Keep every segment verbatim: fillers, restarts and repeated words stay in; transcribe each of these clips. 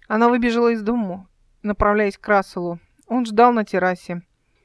Она выбежала из дому, направляясь к Расселу. Он ждал на террасе.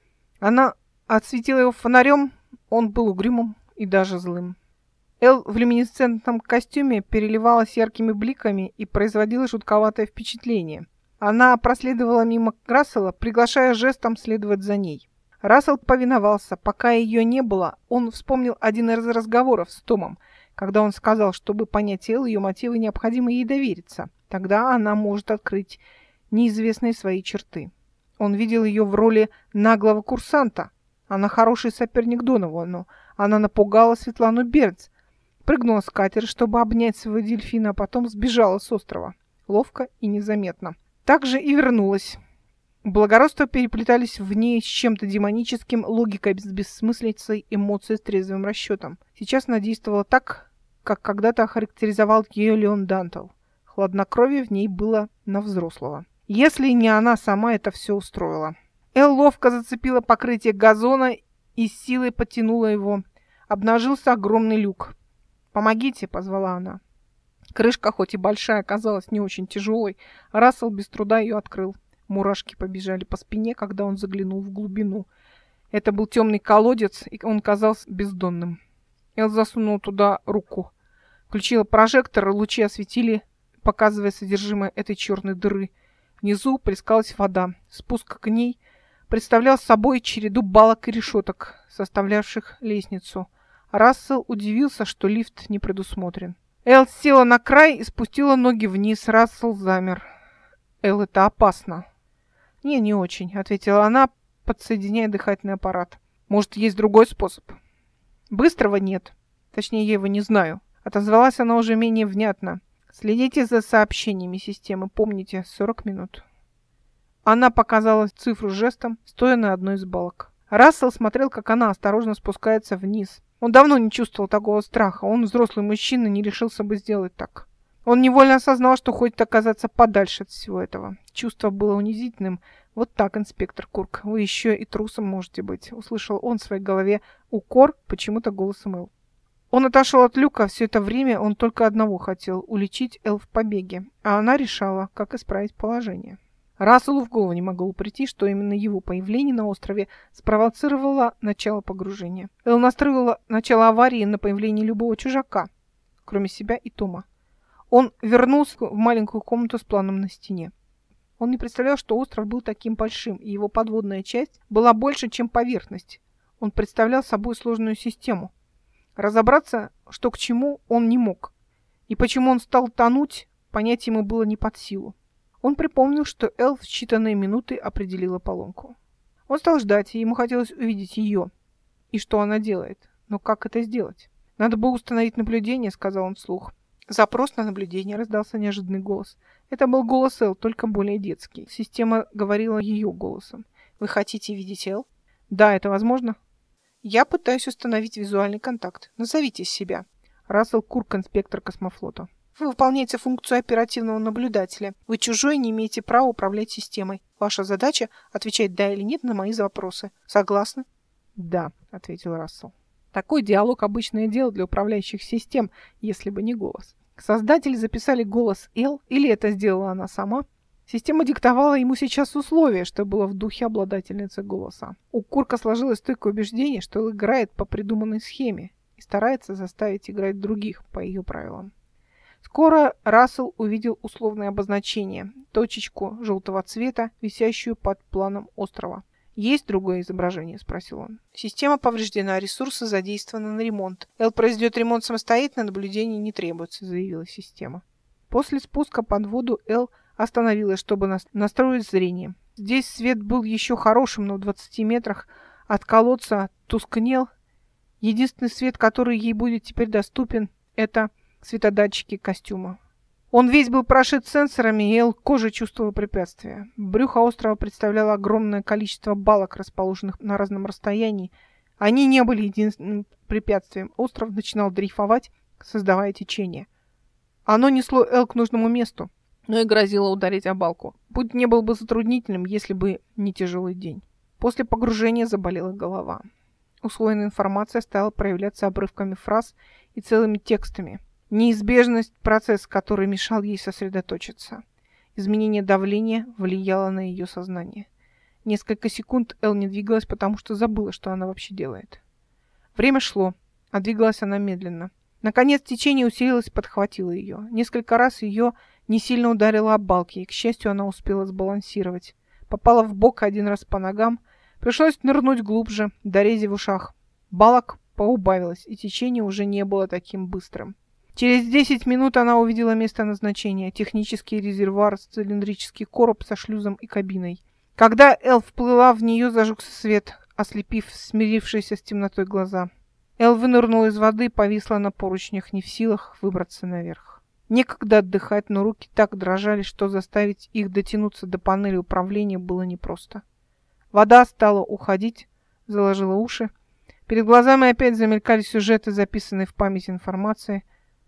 Она осветила его фонарем, он был угрюмым и даже злым. Эл в люминесцентном костюме переливалась яркими бликами и производила жутковатое впечатление. Она проследовала мимо Рассела, приглашая жестом следовать за ней. Рассел повиновался. Пока ее не было, он вспомнил один из разговоров с Томом, когда он сказал, чтобы понять Эл, ее мотивы, необходимо ей довериться. Тогда она может открыть неизвестные свои черты. Он видел ее в роли наглого курсанта. Она хороший соперник Доновану. Она напугала Светлану Бердс. Прыгнула с катера, чтобы обнять своего дельфина, а потом сбежала с острова. Ловко и незаметно. Так же и вернулась. Благородства переплетались в ней с чем-то демоническим, логикой с бессмыслицей, эмоции с трезвым расчетом. Сейчас она действовала так, как когда-то охарактеризовал ее Леон Дантал. Хладнокровие в ней было на взрослого. Если не она сама это все устроила. Эл ловко зацепила покрытие газона и с силой потянула его. Обнажился огромный люк. «Помогите!» — позвала она. Крышка, хоть и большая, оказалась не очень тяжелой. Рассел без труда ее открыл. Мурашки побежали по спине, когда он заглянул в глубину. Это был темный колодец, и он казался бездонным. Эл засунул туда руку. Включила прожектор, и лучи осветили, показывая содержимое этой черной дыры. Внизу плескалась вода. Спуск к ней представлял собой череду балок и решеток, составлявших лестницу. Рассел удивился, что лифт не предусмотрен. Эл села на край и спустила ноги вниз. Рассел замер. «Эл, это опасно». «Не, не очень», — ответила она, подсоединяя дыхательный аппарат. «Может, есть другой способ?» «Быстрого нет. Точнее, я его не знаю». Отозвалась она уже менее внятно. «Следите за сообщениями системы. Помните, сорок минут». Она показала цифру жестом, стоя на одной из балок. Рассел смотрел, как она осторожно спускается вниз. Он давно не чувствовал такого страха. Он, взрослый мужчина, не решился бы сделать так. Он невольно осознал, что хочет оказаться подальше от всего этого. Чувство было унизительным. «Вот так, инспектор Курк, вы еще и трусом можете быть», — услышал он в своей голове укор, почему-то голосом Эл. Он отошел от люка. Все это время он только одного хотел — уличить Эл в побеге. А она решала, как исправить положение. Расселу в голову не могло прийти, что именно его появление на острове спровоцировало начало погружения. Эл настроила начало аварии на появление любого чужака, кроме себя и Тома. Он вернулся в маленькую комнату с планом на стене. Он не представлял, что остров был таким большим, и его подводная часть была больше, чем поверхность. Он представлял собой сложную систему. Разобраться, что к чему, он не мог. И почему он стал тонуть, понять ему было не под силу. Он припомнил, что Эл в считанные минуты определила поломку. Он стал ждать, и ему хотелось увидеть ее. И что она делает. Но как это сделать? «Надо было установить наблюдение», — сказал он вслух. «Запрос на наблюдение», — раздался неожиданный голос. Это был голос Эл, только более детский. Система говорила ее голосом. «Вы хотите видеть Эл?» «Да, это возможно?» «Я пытаюсь установить визуальный контакт. Назовите себя». Рассел Курк, инспектор космофлота. «Вы выполняете функцию оперативного наблюдателя. Вы чужой и не имеете права управлять системой. Ваша задача — отвечать «да» или «нет» на мои вопросы. Согласны?» «Да», — ответил Рассел. Такой диалог — обычное дело для управляющих систем, если бы не голос. Создатели записали голос Эл, или это сделала она сама. Система диктовала ему сейчас условия, что было в духе обладательницы голоса. У Курка сложилось стойкое убеждение, что Эл играет по придуманной схеме и старается заставить играть других по ее правилам. Скоро Рассел увидел условное обозначение – точечку желтого цвета, висящую под планом острова. «Есть другое изображение?» – спросил он. «Система повреждена, ресурсы задействованы на ремонт. Эл произведет ремонт самостоятельно, наблюдение не требуется», – заявила система. После спуска под воду Эл остановилась, чтобы настроить зрение. Здесь свет был еще хорошим, но в двадцати метрах от колодца тускнел. Единственный свет, который ей будет теперь доступен, это светодатчики костюма. Он весь был прошит сенсорами, и Эл кожей чувствовала препятствия. Брюхо острова представляло огромное количество балок, расположенных на разном расстоянии. Они не были единственным препятствием. Остров начинал дрейфовать, создавая течение. Оно несло Эл к нужному месту, но и грозило ударить о балку. Путь не был бы затруднительным, если бы не тяжелый день. После погружения заболела голова. Усвоенная информация стала проявляться обрывками фраз и целыми текстами. Неизбежность процесса, который мешал ей сосредоточиться. Изменение давления влияло на ее сознание. Несколько секунд Эл не двигалась, потому что забыла, что она вообще делает. Время шло, а двигалась она медленно. Наконец течение усилилось и подхватило ее. Несколько раз ее не сильно ударило об балки, и, к счастью, она успела сбалансировать. Попала в бок один раз по ногам. Пришлось нырнуть глубже, до рези в ушах. Балок поубавилось, и течение уже не было таким быстрым. Через десять минут она увидела место назначения. Технический резервуар, цилиндрический короб со шлюзом и кабиной. Когда Эл вплыла в нее, зажегся свет, ослепив смирившиеся с темнотой глаза. Эл вынырнула из воды, повисла на поручнях, не в силах выбраться наверх. Некогда отдыхать, но руки так дрожали, что заставить их дотянуться до панели управления было непросто. Вода стала уходить, заложила уши. Перед глазами опять замелькали сюжеты, записанные в память информации.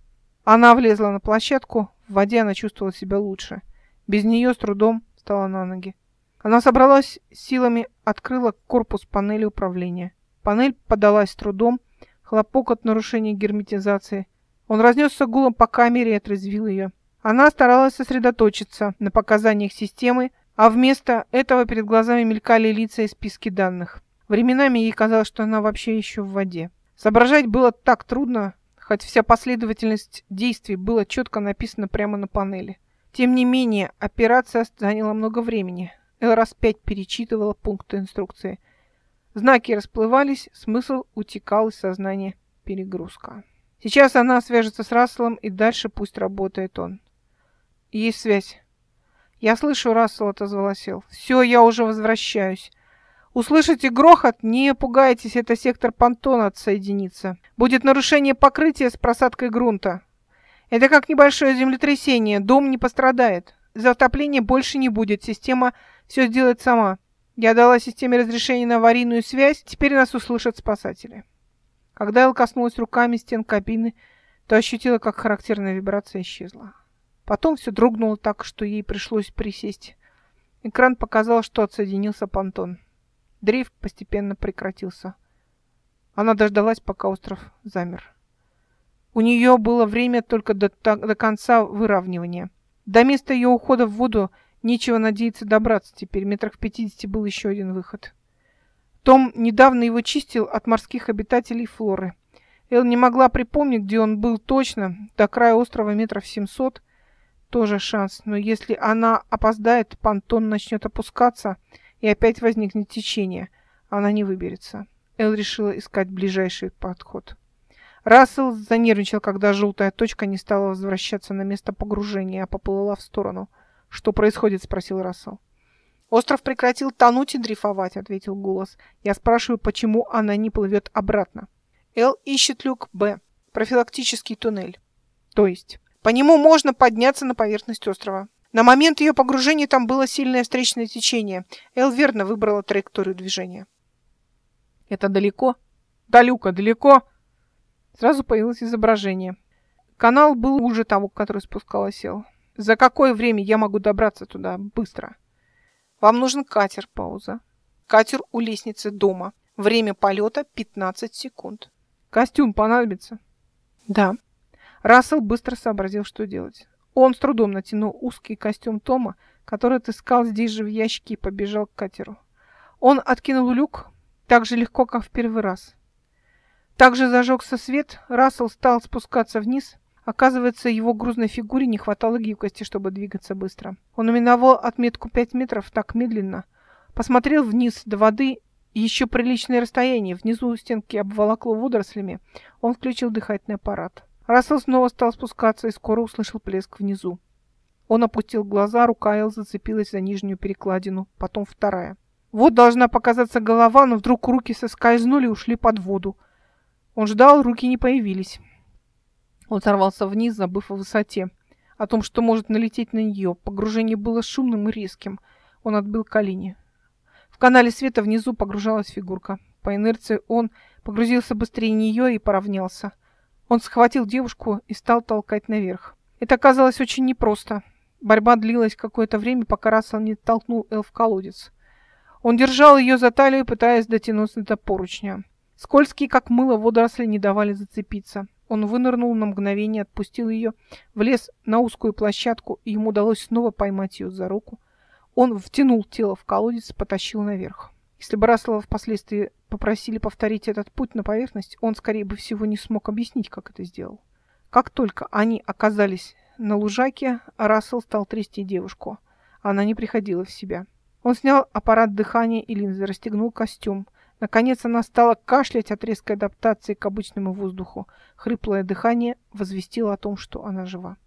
Она влезла на площадку, в воде она чувствовала себя лучше. Без нее с трудом встала на ноги. Она собралась силами, открыла корпус панели управления. Панель подалась с трудом, хлопок от нарушения герметизации. Он разнесся гулом по камере и отрезвил ее. Она старалась сосредоточиться на показаниях системы, а вместо этого перед глазами мелькали лица и списки данных. Временами ей казалось, что она вообще еще в воде. Соображать было так трудно, хоть вся последовательность действий была четко написана прямо на панели. Тем не менее, операция заняла много времени. Эл раз пять перечитывала пункты инструкции. Знаки расплывались, смысл утекал из сознания. Перегрузка. Сейчас она свяжется с Расселом, и дальше пусть работает он. Есть связь. Я слышу, Рассел, отозвалась Эл. Все, я уже возвращаюсь. Услышите грохот? Не пугайтесь, это сектор понтона отсоединится. Будет нарушение покрытия с просадкой грунта. Это как небольшое землетрясение, дом не пострадает. Затопления больше не будет, система все сделает сама. Я дала системе разрешение на аварийную связь, теперь нас услышат спасатели. Когда Эл коснулась руками стен кабины, то ощутила, как характерная вибрация исчезла. Потом все дрогнуло так, что ей пришлось присесть. Экран показал, что отсоединился понтон. Дрейф постепенно прекратился. Она дождалась, пока остров замер. У нее было время только до, до конца выравнивания. До места ее ухода в воду нечего надеяться добраться теперь. Метрах в пятидесяти был еще один выход. Том недавно его чистил от морских обитателей флоры. Эл не могла припомнить, где он был точно. До края острова метров семьсот. Тоже шанс. Но если она опоздает, понтон начнет опускаться, и опять возникнет течение. Она не выберется. Эл решила искать ближайший подход. Рассел занервничал, когда желтая точка не стала возвращаться на место погружения, а поплыла в сторону. «Что происходит?» — спросил Рассел. «Остров прекратил тонуть и дрейфовать», — ответил голос. «Я спрашиваю, почему она не плывет обратно?» Эл ищет люк Б, профилактический туннель. То есть, по нему можно подняться на поверхность острова. На момент ее погружения там было сильное встречное течение. Эл верно выбрала траекторию движения. «Это далеко?» «До люка далеко?» Сразу появилось изображение. Канал был уже того, который спускалась Эл. «За какое время я могу добраться туда быстро?» «Вам нужен катер». Пауза. «Катер у лестницы дома. Время полета пятнадцать секунд». «Костюм понадобится?» «Да». Рассел быстро сообразил, что делать. Он с трудом натянул узкий костюм Тома, который отыскал здесь же в ящике, и побежал к катеру. Он откинул люк так же легко, как в первый раз. Также зажегся свет, Рассел стал спускаться вниз. Оказывается, его грузной фигуре не хватало гибкости, чтобы двигаться быстро. Он миновал отметку пять метров так медленно. Посмотрел вниз до воды, еще приличное расстояние. Внизу стенки обволокло водорослями. Он включил дыхательный аппарат. Рассел снова стал спускаться и скоро услышал плеск внизу. Он опустил глаза, рука Эл зацепилась за нижнюю перекладину, потом вторая. Вот должна показаться голова, но вдруг руки соскользнули и ушли под воду. Он ждал, руки не появились. Он сорвался вниз, забыв о высоте, о том, что может налететь на нее. Погружение было шумным и резким. Он отбил колени. В канале света внизу погружалась фигурка. По инерции он погрузился быстрее нее и поравнялся. Он схватил девушку и стал толкать наверх. Это оказалось очень непросто. Борьба длилась какое-то время, пока Рассел не толкнул Эл в колодец. Он держал ее за талию, пытаясь дотянуться до поручня. Скользкие, как мыло, водоросли не давали зацепиться. Он вынырнул на мгновение, отпустил ее, влез на узкую площадку, и ему удалось снова поймать ее за руку. Он втянул тело в колодец, потащил наверх. Если бы Рассела впоследствии попросили повторить этот путь на поверхность, он, скорее бы всего, не смог объяснить, как это сделал. Как только они оказались на лужайке, Рассел стал трясти девушку. Она не приходила в себя. Он снял аппарат дыхания и линзы, расстегнул костюм. Наконец она стала кашлять от резкой адаптации к обычному воздуху. Хриплое дыхание возвестило о том, что она жива.